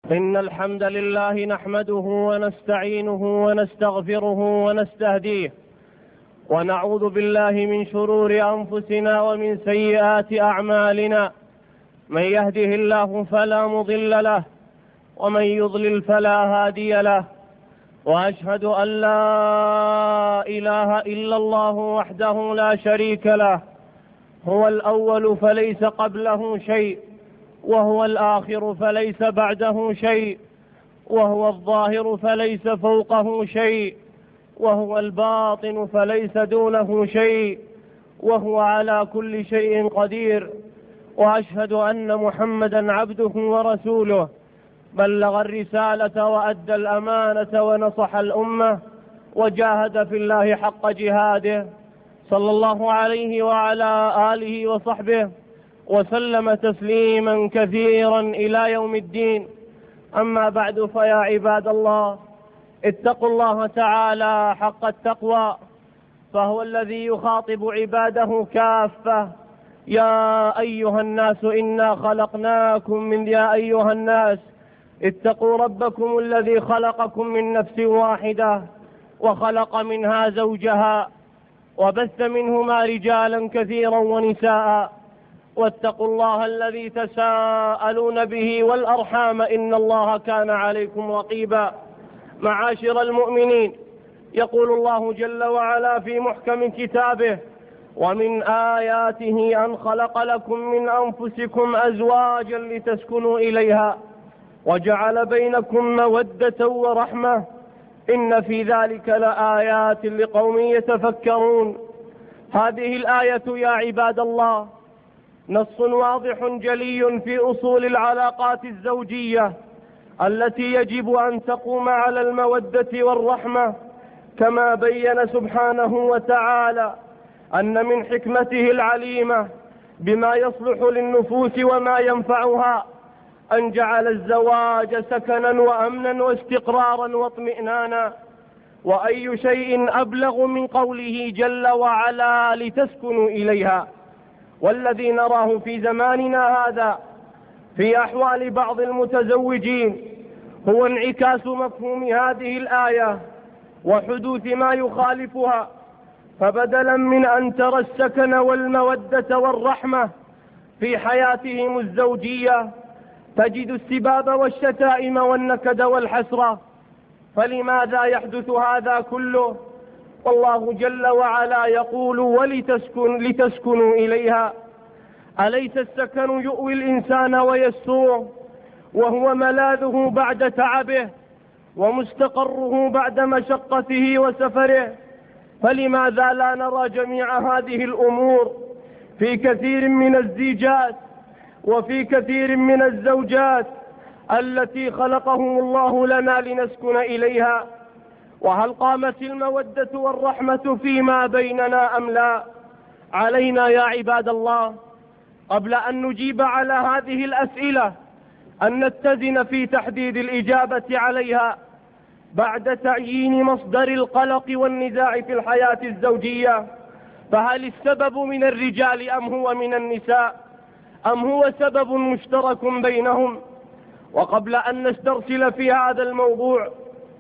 إن الحمد لله نحمده ونستعينه ونستغفره ونستهديه، ونعوذ بالله من شرور أنفسنا ومن سيئات أعمالنا. من يهده الله فلا مضل له، ومن يضلل فلا هادي له. وأشهد أن لا إله إلا الله وحده لا شريك له، هو الأول فليس قبله شيء، وهو الآخر فليس بعده شيء، وهو الظاهر فليس فوقه شيء، وهو الباطن فليس دونه شيء، وهو على كل شيء قدير. وأشهد أن محمدا عبده ورسوله، بلغ الرسالة وأدى الأمانة ونصح الأمة، وجاهد في الله حق جهاده، صلى الله عليه وعلى آله وصحبه وسلم تسليما كثيرا إلى يوم الدين. أما بعد، فيا عباد الله، اتقوا الله تعالى حق التقوى، فهو الذي يخاطب عباده كافة. يا أيها الناس إنا خلقناكم من يا أيها الناس اتقوا ربكم الذي خلقكم من نفس واحدة، وخلق منها زوجها، وبث منهما رجالا كثيرا ونساء. واتقوا الله الذي تساءلون به والأرحام، إن الله كان عليكم رقيبا. معاشر المؤمنين، يقول الله جل وعلا في محكم كتابه: ومن آياته أن خلق لكم من أنفسكم أزواجا لتسكنوا إليها وجعل بينكم مودة ورحمة، إن في ذلك لآيات لقوم يتفكرون. هذه الآية يا عباد الله نص واضح جلي في أصول العلاقات الزوجية التي يجب أن تقوم على المودة والرحمة، كما بين سبحانه وتعالى أن من حكمته العليمة بما يصلح للنفوس وما ينفعها أن جعل الزواج سكنا وأمنا واستقرارا واطمئنانا. وأي شيء أبلغ من قوله جل وعلا: لتسكنوا إليها. والذي نراه في زماننا هذا في أحوال بعض المتزوجين هو انعكاس مفهوم هذه الآية وحدوث ما يخالفها. فبدلا من أن ترى السكن والمودة والرحمة في حياتهم الزوجية، تجد السباب والشتائم والنكد والحسرة. فلماذا يحدث هذا كله؟ والله جل وعلا يقول: لتسكنوا إليها. أليس السكن يؤوي الإنسان ويسوره، وهو ملاذه بعد تعبه ومستقره بعد مشقته وسفره؟ فلماذا لا نرى جميع هذه الأمور في كثير من الزيجات وفي كثير من الزوجات التي خلقهم الله لنا لنسكن إليها؟ وهل قامت المودة والرحمة فيما بيننا أم لا؟ علينا يا عباد الله قبل أن نجيب على هذه الأسئلة أن نتزن في تحديد الإجابة عليها بعد تعيين مصدر القلق والنزاع في الحياة الزوجية. فهل السبب من الرجال أم هو من النساء، أم هو سبب مشترك بينهم؟ وقبل أن نسترسل في هذا الموضوع،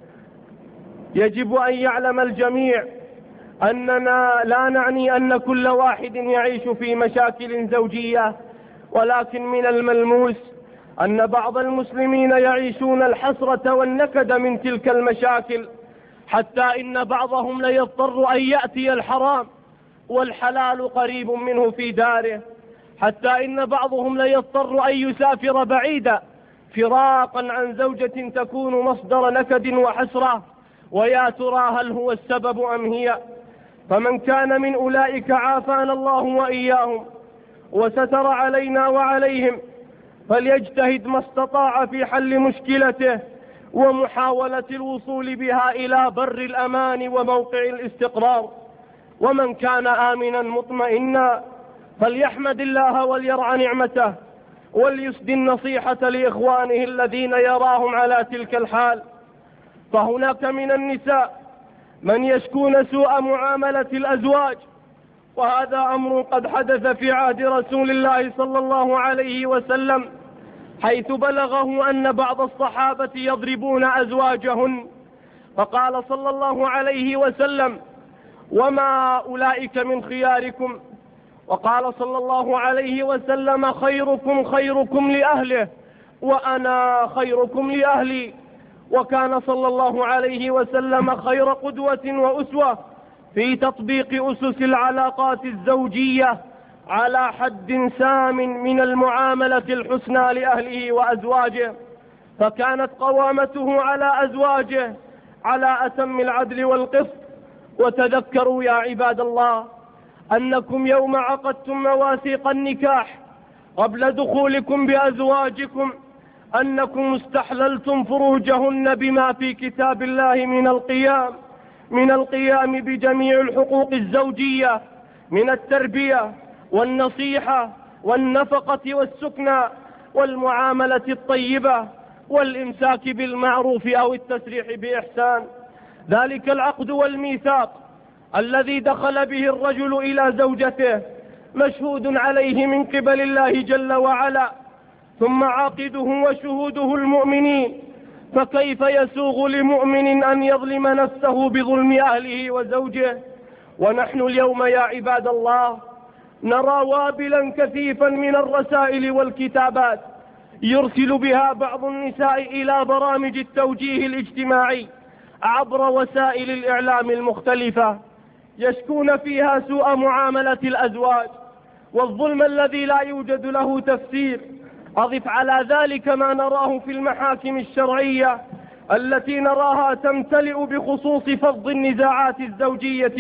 يجب أن يعلم الجميع أننا لا نعني أن كل واحد يعيش في مشاكل زوجية، ولكن من الملموس أن بعض المسلمين يعيشون الحسرة والنكد من تلك المشاكل، حتى إن بعضهم ليضطر أن يأتي الحرام والحلال قريب منه في داره، حتى إن بعضهم ليضطر أن يسافر بعيدا فراقا عن زوجة تكون مصدر نكد وحسرة. ويا ترى هل هو السبب أم هي؟ فمن كان من أولئك عافانا الله وإياهم وستر علينا وعليهم، فليجتهد ما استطاع في حل مشكلته ومحاولة الوصول بها إلى بر الأمان وموقع الاستقرار. ومن كان آمنا مطمئنا فليحمد الله وليرعى نعمته، وليسدي النصيحة لإخوانه الذين يراهم على تلك الحال. فهناك من النساء من يشكون سوء معاملة الأزواج، وهذا أمر قد حدث في عهد رسول الله صلى الله عليه وسلم، حيث بلغه أن بعض الصحابة يضربون أزواجهن، فقال صلى الله عليه وسلم: وما أولئك من خياركم؟ وقال صلى الله عليه وسلم: خيركم خيركم لأهله وأنا خيركم لأهلي. وكان صلى الله عليه وسلم خير قدوة وأسوة في تطبيق أسس العلاقات الزوجية على حد سام من المعاملة الحسنى لأهله وأزواجه، فكانت قوامته على أزواجه على أتم العدل والقسط. وتذكروا يا عباد الله أنكم يوم عقدتم مواثيق النكاح قبل دخولكم بأزواجكم أنكم استحللتم فروجهن بما في كتاب الله من القيام بجميع الحقوق الزوجية، من التربية والنصيحة والنفقة والسكنى والمعاملة الطيبة والإمساك بالمعروف أو التسريح بإحسان. ذلك العقد والميثاق الذي دخل به الرجل إلى زوجته مشهود عليه من قبل الله جل وعلا، ثم عاقده وشهوده المؤمنين، فكيف يسوغ لمؤمن أن يظلم نفسه بظلم أهله وزوجه؟ ونحن اليوم يا عباد الله نرى وابلا كثيفا من الرسائل والكتابات يرسل بها بعض النساء إلى برامج التوجيه الاجتماعي عبر وسائل الإعلام المختلفة، يشكون فيها سوء معاملة الأزواج والظلم الذي لا يوجد له تفسير. أضف على ذلك ما نراه في المحاكم الشرعية التي نراها تمتلئ بخصوص فض النزاعات الزوجية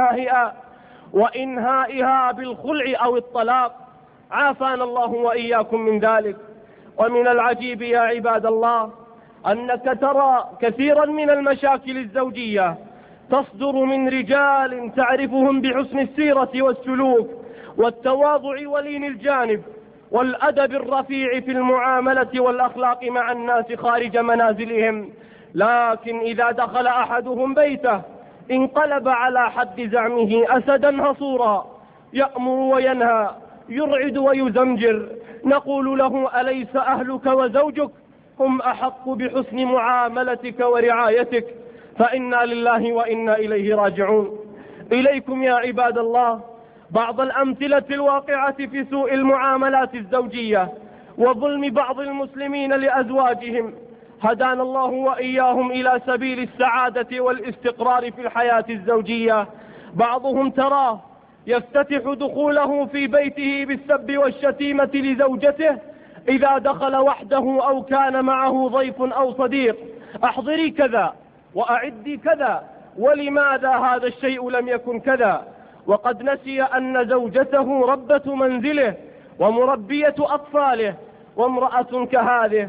وإنهائها بالخلع أو الطلاق، عافانا الله وإياكم من ذلك. ومن العجيب يا عباد الله أنك ترى كثيرا من المشاكل الزوجية تصدر من رجال تعرفهم بحسن السيرة والسلوك والتواضع ولين الجانب والأدب الرفيع في المعاملة والأخلاق مع الناس خارج منازلهم، لكن إذا دخل أحدهم بيته انقلب على حد زعمه أسدا هصورا، يأمر وينهى، يرعد ويزمجر. نقول له: أليس أهلك وزوجك هم أحق بحسن معاملتك ورعايتك؟ فإنا لله وإنا إليه راجعون. إليكم يا عباد الله بعض الأمثلة الواقعة في سوء المعاملات الزوجية وظلم بعض المسلمين لأزواجهم، هدانا الله وإياهم إلى سبيل السعادة والاستقرار في الحياة الزوجية. بعضهم تراه يفتتح دخوله في بيته بالسب والشتيمة لزوجته إذا دخل وحده أو كان معه ضيف أو صديق: أحضري كذا وأعدي كذا، ولماذا هذا الشيء لم يكن كذا؟ وقد نسي أن زوجته ربة منزله ومربية أطفاله، وامرأة كهذه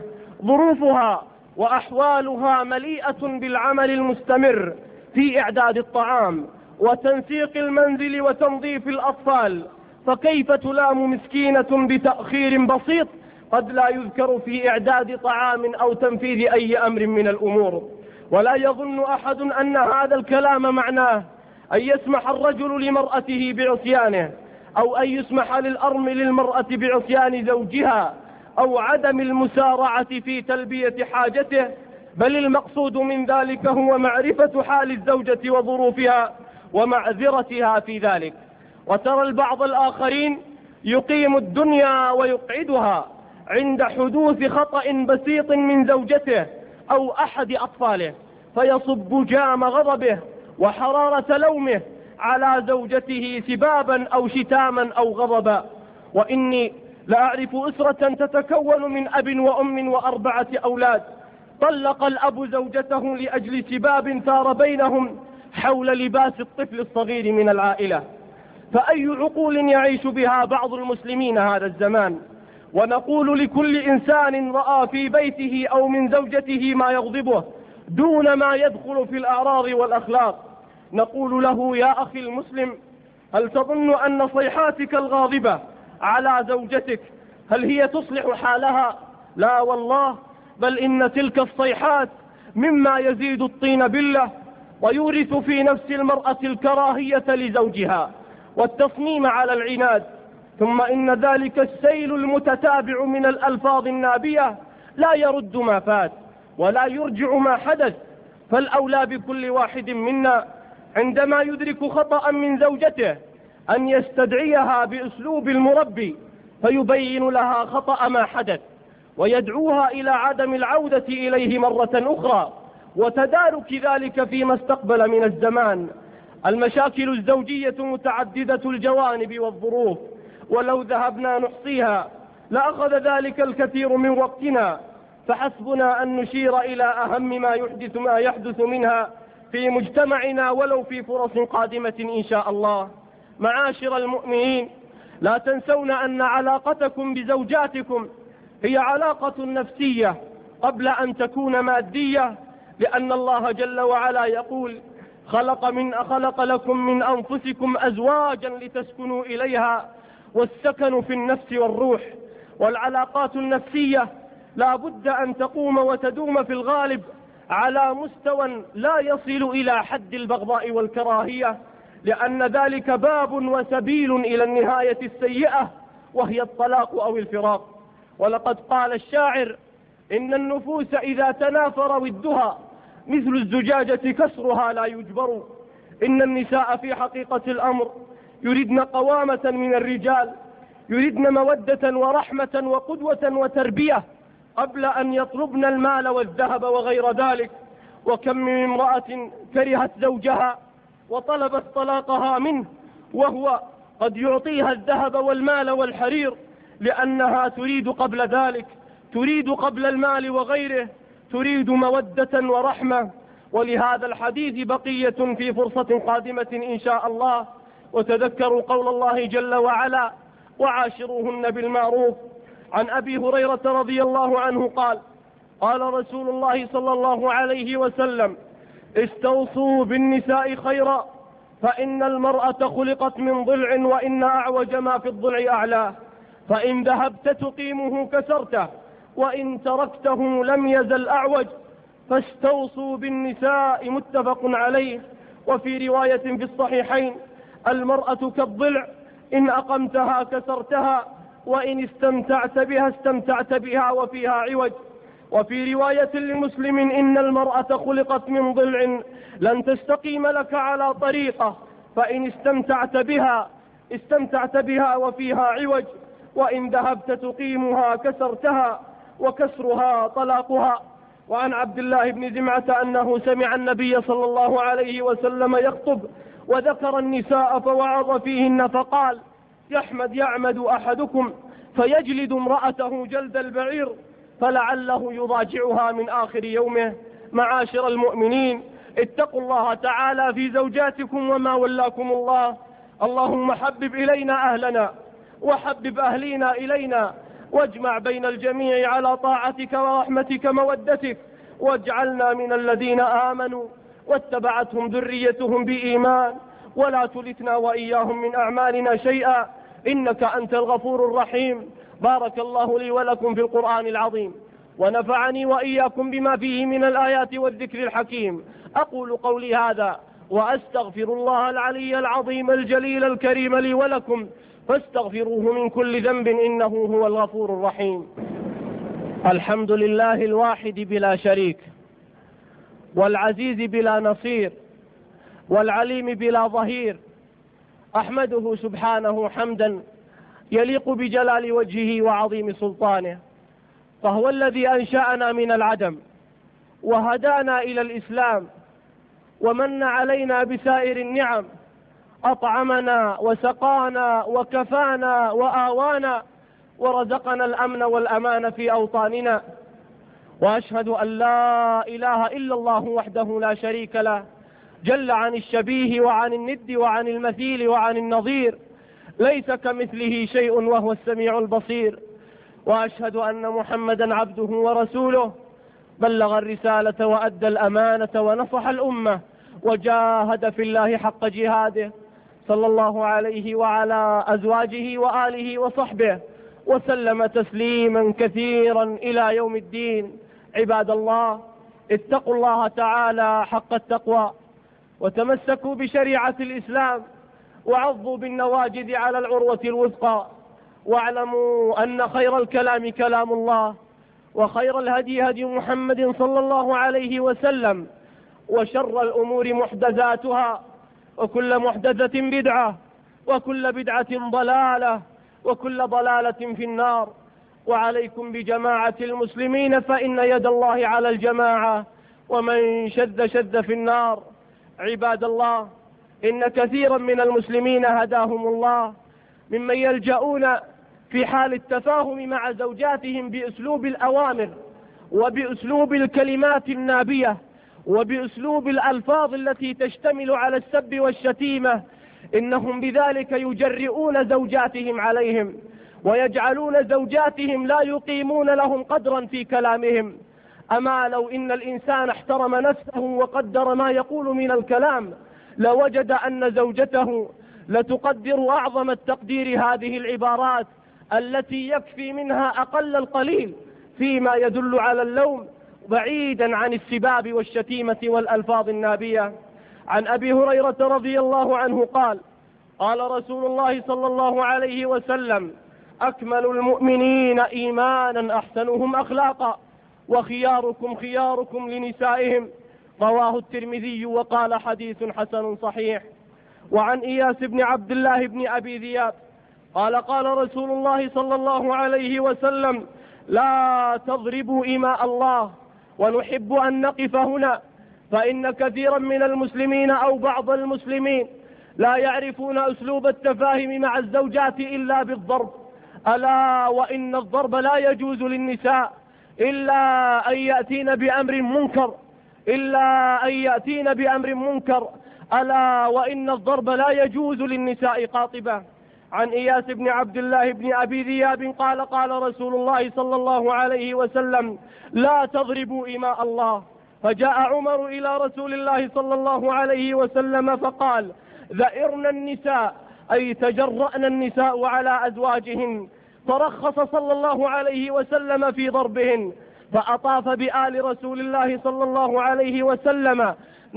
ظروفها وأحوالها مليئة بالعمل المستمر في إعداد الطعام وتنسيق المنزل وتنظيف الأطفال، فكيف تلام مسكينة بتأخير بسيط قد لا يذكر في إعداد طعام أو تنفيذ أي أمر من الأمور؟ ولا يظن أحد أن هذا الكلام معناه أن يسمح الرجل لمرأته بعصيانه، أو أن يسمح للأرمل المرأة بعصيان زوجها، أو عدم المسارعة في تلبية حاجته، بل المقصود من ذلك هو معرفة حال الزوجة وظروفها ومعذرتها في ذلك. وترى البعض الآخرين يقيم الدنيا ويقعدها عند حدوث خطأ بسيط من زوجته أو أحد أطفاله، فيصب جام غضبه وحرارة لومه على زوجته سبابا أو شتاما أو غضبا. وإني لأعرف أسرة تتكون من أب وأم و4 أولاد، طلق الأب زوجته لأجل سباب ثار بينهم حول لباس الطفل الصغير من العائلة. فأي عقول يعيش بها بعض المسلمين هذا الزمان؟ ونقول لكل إنسان رأى في بيته أو من زوجته ما يغضبه دون ما يدخل في الأعراض والأخلاق، نقول له: يا أخي المسلم، هل تظن أن صيحاتك الغاضبة على زوجتك هل هي تصلح حالها؟ لا والله، بل إن تلك الصيحات مما يزيد الطين بلة ويورث في نفس المرأة الكراهية لزوجها والتصميم على العناد. ثم إن ذلك السيل المتتابع من الألفاظ النابية لا يرد ما فات ولا يرجع ما حدث. فالأولى بكل واحد منا عندما يدرك خطأ من زوجته أن يستدعيها بأسلوب المربي فيبين لها خطأ ما حدث ويدعوها إلى عدم العودة إليه مرة أخرى وتدارك ذلك فيما استقبل من الزمان. المشاكل الزوجية متعددة الجوانب والظروف، ولو ذهبنا نحصيها لأخذ ذلك الكثير من وقتنا، فحسبنا أن نشير إلى أهم ما يحدث منها في مجتمعنا ولو في فرص قادمة إن شاء الله. معاشر المؤمنين، لا تنسون أن علاقتكم بزوجاتكم هي علاقة نفسية قبل أن تكون مادية، لأن الله جل وعلا يقول: خلق لكم من أنفسكم أزواجا لتسكنوا إليها والسكن في النفس والروح. والعلاقات النفسية لا بد أن تقوم وتدوم في الغالب على مستوى لا يصل إلى حد البغضاء والكراهية، لأن ذلك باب وسبيل إلى النهاية السيئة وهي الطلاق أو الفراق. ولقد قال الشاعر: إن النفوس إذا تنافر ودها مثل الزجاجة كسرها لا يجبر. إن النساء في حقيقة الأمر يردن قوامة من الرجال، يردن مودة ورحمة وقدوة وتربية قبل أن يطلبن المال والذهب وغير ذلك. وكم من امرأة كرهت زوجها وطلبت طلاقها منه وهو قد يعطيها الذهب والمال والحرير، لأنها تريد قبل ذلك، تريد قبل المال وغيره، تريد مودة ورحمة. ولهذا الحديث بقية في فرصة قادمة إن شاء الله. وتذكروا قول الله جل وعلا: وعاشروهن بالمعروف. عن أبي هريرة رضي الله عنه قال: قال رسول الله صلى الله عليه وسلم: استوصوا بالنساء خيرا، فإن المرأة خلقت من ضلع وإن أعوج ما في الضلع أعلاه، فإن ذهبت تقيمه كسرته وإن تركته لم يزل أعوج، فاستوصوا بالنساء. متفق عليه. وفي رواية في الصحيحين: المرأة كالضلع، إن أقمتها كسرتها وإن استمتعت بها وفيها عوج. وفي رواية لمسلم: إن المرأة خلقت من ضلع لن تستقيم لك على طريقة، فإن استمتعت بها وفيها عوج، وإن ذهبت تقيمها كسرتها، وكسرها طلاقها. وعن عبد الله بن زمعة أنه سمع النبي صلى الله عليه وسلم يخطب وذكر النساء فوعظ فيهن فقال: يعمد أحدكم فيجلد امرأته جلد البعير فلعله يضاجعها من آخر يومه. معاشر المؤمنين، اتقوا الله تعالى في زوجاتكم وما ولاكم الله. اللهم حبب إلينا أهلنا وحبب أهلينا إلينا، واجمع بين الجميع على طاعتك ورحمتك مودتك، واجعلنا من الذين آمنوا واتبعتهم ذريتهم بإيمان، ولا تلتنا وإياهم من أعمالنا شيئا، إنك أنت الغفور الرحيم. بارك الله لي ولكم في القرآن العظيم، ونفعني وإياكم بما فيه من الآيات والذكر الحكيم. أقول قولي هذا وأستغفر الله العلي العظيم الجليل الكريم لي ولكم، فاستغفروه من كل ذنب إنه هو الغفور الرحيم. الحمد لله الواحد بلا شريك، والعزيز بلا نصير، والعليم بلا ظهير. أحمده سبحانه حمدا يليق بجلال وجهه وعظيم سلطانه، فهو الذي أنشأنا من العدم وهدانا إلى الإسلام ومن علينا بسائر النعم، أطعمنا وسقانا وكفانا وآوانا ورزقنا الأمن والأمان في أوطاننا. وأشهد أن لا إله إلا الله وحده لا شريك له، جل عن الشبيه وعن الند وعن المثيل وعن النظير، ليس كمثله شيء وهو السميع البصير. وأشهد أن محمدا عبده ورسوله، بلغ الرسالة وأدى الأمانة ونصح الأمة وجاهد في الله حق جهاده، صلى الله عليه وعلى أزواجه وآله وصحبه وسلم تسليما كثيرا إلى يوم الدين. عباد الله، اتقوا الله تعالى حق التقوى، وتمسكوا بشريعة الإسلام، وعضوا بالنواجذ على العروة الوثقى، واعلموا أن خير الكلام كلام الله، وخير الهدي هدي محمد صلى الله عليه وسلم، وشر الأمور محدثاتها، وكل محدثة بدعة، وكل بدعة ضلالة، وكل ضلالة في النار. وعليكم بجماعة المسلمين فإن يد الله على الجماعة، ومن شذ شذ في النار. عباد الله، إن كثيرا من المسلمين هداهم الله ممن يلجؤون في حال التفاهم مع زوجاتهم بأسلوب الأوامر، وبأسلوب الكلمات النابية، وبأسلوب الألفاظ التي تشتمل على السب والشتيمة. إنهم بذلك يجرئون زوجاتهم عليهم، ويجعلون زوجاتهم لا يقيمون لهم قدرا في كلامهم. أما لو إن الإنسان احترم نفسه وقدر ما يقول من الكلام، لوجد أن زوجته لتقدر أعظم التقدير هذه العبارات التي يكفي منها أقل القليل فيما يدل على اللوم، بعيدا عن السباب والشتيمة والألفاظ النابية. عن أبي هريرة رضي الله عنه قال: قال رسول الله صلى الله عليه وسلم: أكمل المؤمنين إيمانا أحسنهم أخلاقا، وخياركم خياركم لنسائهم. رواه الترمذي وقال: حديث حسن صحيح. وعن إياس بن عبد الله بن أبي ذئاب قال: قال رسول الله صلى الله عليه وسلم: لا تضربوا إماء الله. ونحب أن نقف هنا، فإن كثيرا من المسلمين أو بعض المسلمين لا يعرفون أسلوب التفاهم مع الزوجات إلا بالضرب. ألا وإن الضرب لا يجوز للنساء إلا أن يأتين بأمر منكر، ألا وإن الضرب لا يجوز للنساء قاطبة. عن إياس بن عبد الله بن أبي ذئاب قال: قال رسول الله صلى الله عليه وسلم: لا تضربوا إماء الله. فجاء عمر إلى رسول الله صلى الله عليه وسلم فقال: ذئرن النساء، أي تجرأن النساء على أزواجهن. فرخص صلى الله عليه وسلم في ضربهن. فأطاف بآل رسول الله صلى الله عليه وسلم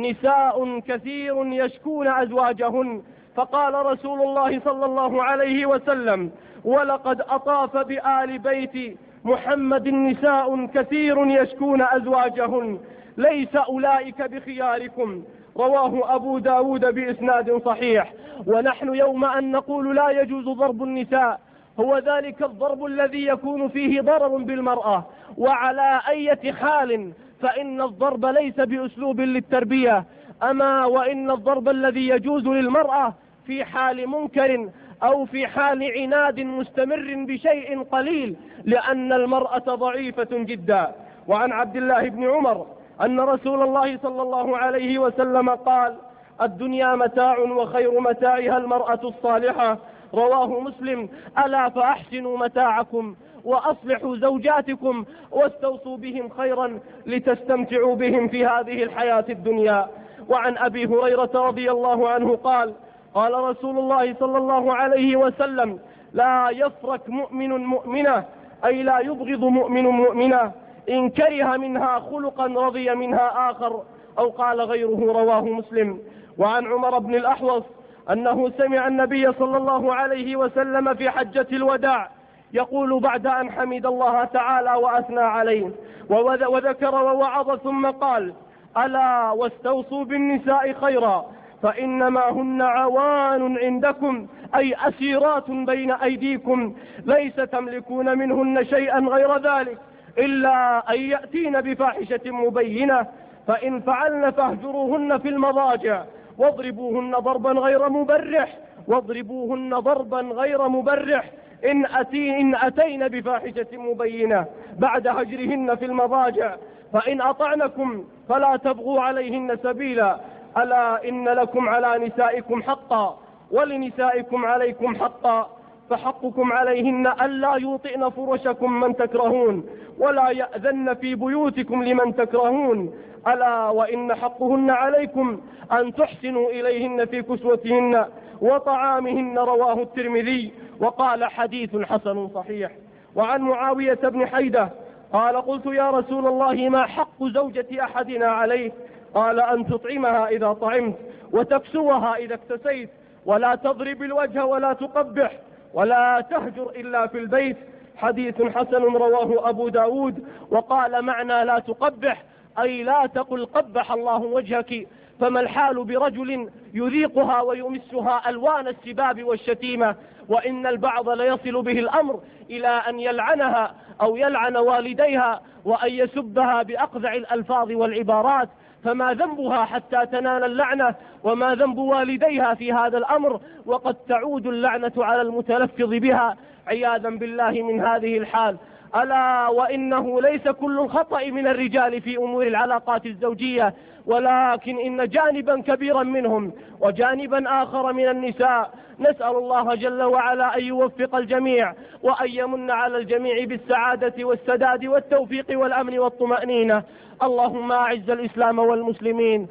نساء كثير يشكون أزواجهن. فقال رسول الله صلى الله عليه وسلم: ولقد أطاف بآل بيت محمد نساء كثير يشكون أزواجهن، ليس أولئك بخياركم. رواه أبو داود بإسناد صحيح. ونحن يوم أن نقول لا يجوز ضرب النساء، هو ذلك الضرب الذي يكون فيه ضرر بالمرأة، وعلى أي حال فإن الضرب ليس بأسلوب للتربية. أما وإن الضرب الذي يجوز للمرأة في حال منكر أو في حال عناد مستمر بشيء قليل، لأن المرأة ضعيفة جدا. وعن عبد الله بن عمر أن رسول الله صلى الله عليه وسلم قال: الدنيا متاع وخير متاعها المرأة الصالحة. رواه مسلم. ألا فأحسنوا متاعكم وأصلحوا زوجاتكم واستوصوا بهم خيرا لتستمتعوا بهم في هذه الحياة الدنيا. وعن أبي هريرة رضي الله عنه قال: قال رسول الله صلى الله عليه وسلم: لا يفرك مؤمن مؤمنة، أي لا يبغض مؤمن مؤمنة، إن كره منها خلقا رضي منها آخر، أو قال غيره. رواه مسلم. وعن عمر بن الأحوص أنه سمع النبي صلى الله عليه وسلم في حجة الوداع يقول بعد أن حمد الله تعالى وأثنى عليه وذكر ووعظ، ثم قال: ألا واستوصوا بالنساء خيرا، فإنما هن عوان عندكم، أي أسيرات بين أيديكم، ليس تملكون منهن شيئا غير ذلك إلا أن يأتين بفاحشة مبينة، فإن فعلن فاهجروهن في المضاجع واضربوهن ضربا غير مبرح إن أتين بفاحشة مبينة بعد هجرهن في المضاجع، فإن أطعنكم فلا تبغوا عليهن سبيلا. ألا إن لكم على نسائكم حقا ولنسائكم عليكم حقا، فحقكم عليهن ألا يوطئن فرشكم من تكرهون، ولا يأذن في بيوتكم لمن تكرهون. ألا وإن حقهن عليكم أن تحسنوا إليهن في كسوتهن وطعامهن. رواه الترمذي وقال: حديث حسن صحيح. وعن معاوية بن حيدة قال: قلت يا رسول الله: ما حق زوجة أحدنا عليه؟ قال: أن تطعمها إذا طعمت، وتكسوها إذا اكتسيت، ولا تضرب الوجه ولا تقبح. ولا تهجر إلا في البيت. حديث حسن رواه أبو داود. وقال معنى لا تقبح أي لا تقل قبح الله وجهك. فما الحال برجل يذيقها ويمسها ألوان السباب والشتيمة، وإن البعض ليصل به الأمر إلى أن يلعنها أو يلعن والديها وأن يسبها بأقذع الألفاظ والعبارات. فما ذنبها حتى تنال اللعنة، وما ذنب والديها في هذا الأمر، وقد تعود اللعنة على المتلفظ بها عياذا بالله من هذه الحال. ألا وإنه ليس كل الخطأ من الرجال في أمور العلاقات الزوجية، ولكن إن جانبا كبيرا منهم وجانبا آخر من النساء. نسأل الله جل وعلا أن يوفق الجميع وأن يمن على الجميع بالسعادة والسداد والتوفيق والأمن والطمأنينة. اللهم أعز الإسلام والمسلمين،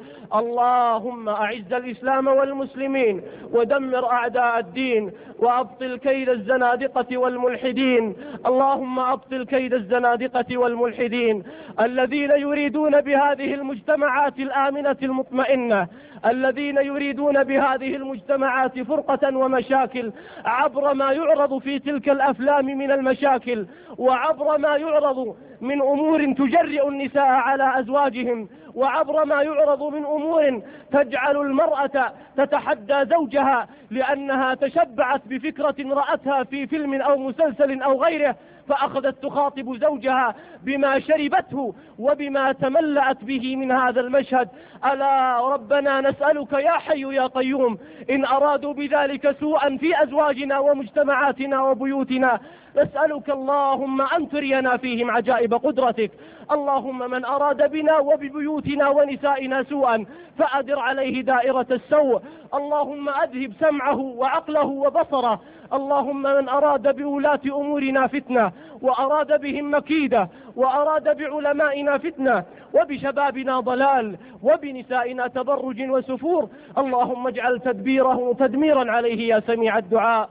اللهم أعز الإسلام والمسلمين ودمر أعداء الدين، وأبطل كيد الزنادقة والملحدين. اللهم أبطل كيد الزنادقة والملحدين الذين يريدون بهذه المجتمعات الآمنة المطمئنة، الذين يريدون بهذه المجتمعات فرقة ومشاكل عبر ما يعرض في تلك الأفلام من المشاكل، وعبر ما يعرض من أمور تجرئ النساء على أزواجهم، وعبر ما يعرض من أمور تجعل المرأة تتحدى زوجها لأنها تشبعت بفكرة رأتها في فيلم أو مسلسل أو غيره، فأخذت تخاطب زوجها بما شربته وبما تملأت به من هذا المشهد. ألا ربنا نسألك يا حي يا قيوم إن أرادوا بذلك سوءا في أزواجنا ومجتمعاتنا وبيوتنا، نسألك اللهم أن ترينا فيهم عجائب قدرتك. اللهم من أراد بنا وببيوتنا ونسائنا سوءا فأدر عليه دائرة السوء. اللهم أذهب سمعه وعقله وبصره. اللهم من أراد بولاة أمورنا فتنة وأراد بهم مكيدة وأراد بعلمائنا فتنة وبشبابنا ضلال وبنسائنا تبرج وسفور، اللهم اجعل تدبيره تدميرا عليه يا سميع الدعاء.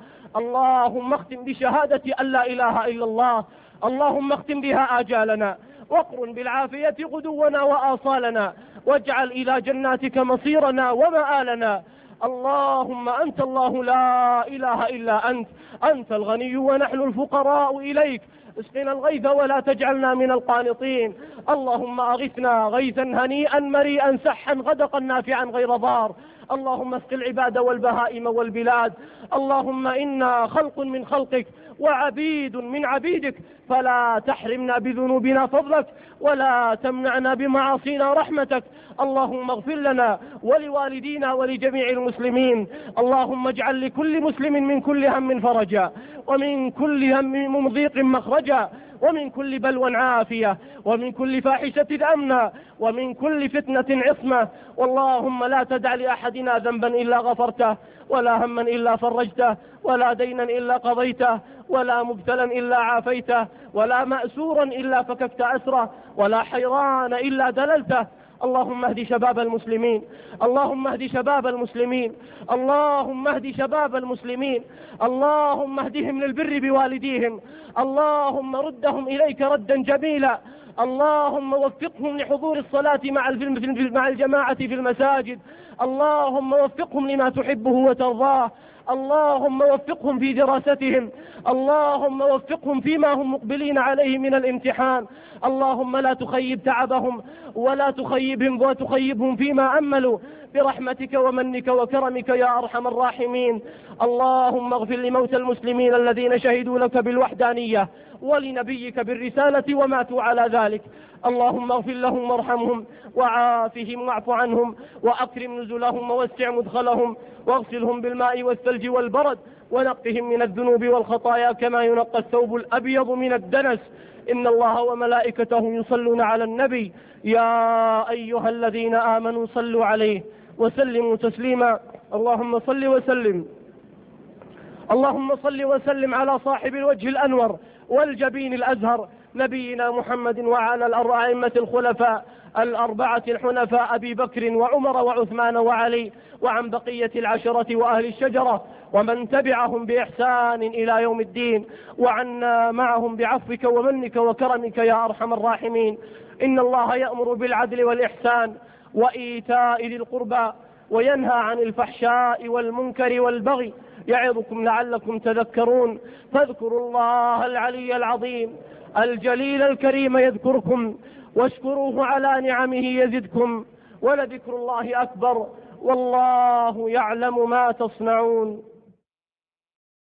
اللهم اختم بشهادة أن لا إله إلا الله، اللهم اختم بها آجالنا واقرن بالعافية غدونا وآصالنا، واجعل إلى جناتك مصيرنا ومآلنا. اللهم أنت الله لا إله إلا أنت، أنت الغني ونحن الفقراء إليك، اسقنا الغيث ولا تجعلنا من القانطين. اللهم أغثنا غيثا هنيئا مريئا سحا غدقا نافعا غير ضار. اللهم اسق العباد والبهائم والبلاد. اللهم إنا خلق من خلقك وعبيد من عبيدك، فلا تحرمنا بذنوبنا فضلك ولا تمنعنا بمعاصينا رحمتك. اللهم اغفر لنا ولوالدينا ولجميع المسلمين. اللهم اجعل لكل مسلم من كل هم فرجا، ومن كل هم ضيق مخرجا، ومن كل بلوى عافية، ومن كل فاحشة أمنا، ومن كل فتنة عصمة. واللهم لا تدع لأحدنا ذنبا إلا غفرته، ولا هما إلا فرجته، ولا دينا إلا قضيته، ولا مبتلا إلا عافيته، ولا مأسورا إلا فككت أسره، ولا حيران إلا دللته. اللهم اهد شباب المسلمين، اللهم اهد شباب المسلمين، اللهم اهد شباب المسلمين، اللهم اهدهم للبر بوالديهم، اللهم ردهم إليك ردا جميلا، اللهم وفقهم لحضور الصلاة مع الجماعة في المساجد، اللهم وفقهم لما تحبه وترضاه، اللهم وفقهم في دراستهم، اللهم وفقهم فيما هم مقبلين عليه من الامتحان. اللهم لا تخيب تعبهم ولا تخيبهم فيما أملوا، برحمتك ومنك وكرمك يا أرحم الراحمين. اللهم اغفر لموتى المسلمين الذين شهدوا لك بالوحدانية ولنبيك بالرسالة وماتوا على ذلك. اللهم اغفر لهم وارحمهم وعافهم واعف عنهم وأكرم نزلهم ووسع مدخلهم واغسلهم بالماء والثلج والبرد ونقهم من الذنوب والخطايا كما ينقى الثوب الأبيض من الدنس. إن الله وملائكته يصلون على النبي يا أيها الذين آمنوا صلوا عليه وسلموا تسليما. اللهم صل وسلم على صاحب الوجه الأنور والجبين الأزهر نبينا محمد وعلى الأئمة الخلفاء الأربعة الحنفاء أبي بكر وعمر وعثمان وعلي، وعن بقية العشرة وأهل الشجرة ومن تبعهم بإحسان إلى يوم الدين، وعنا معهم بعفوك ومنك وكرمك يا أرحم الراحمين. إن الله يأمر بالعدل والإحسان وإيتاء ذي القربى وينهى عن الفحشاء والمنكر والبغي يعظكم لعلكم تذكرون. فاذكروا الله العلي العظيم الجليل الكريم يذكركم، واشكروه على نعمه يزدكم، ولذكر الله أكبر، والله يعلم ما تصنعون.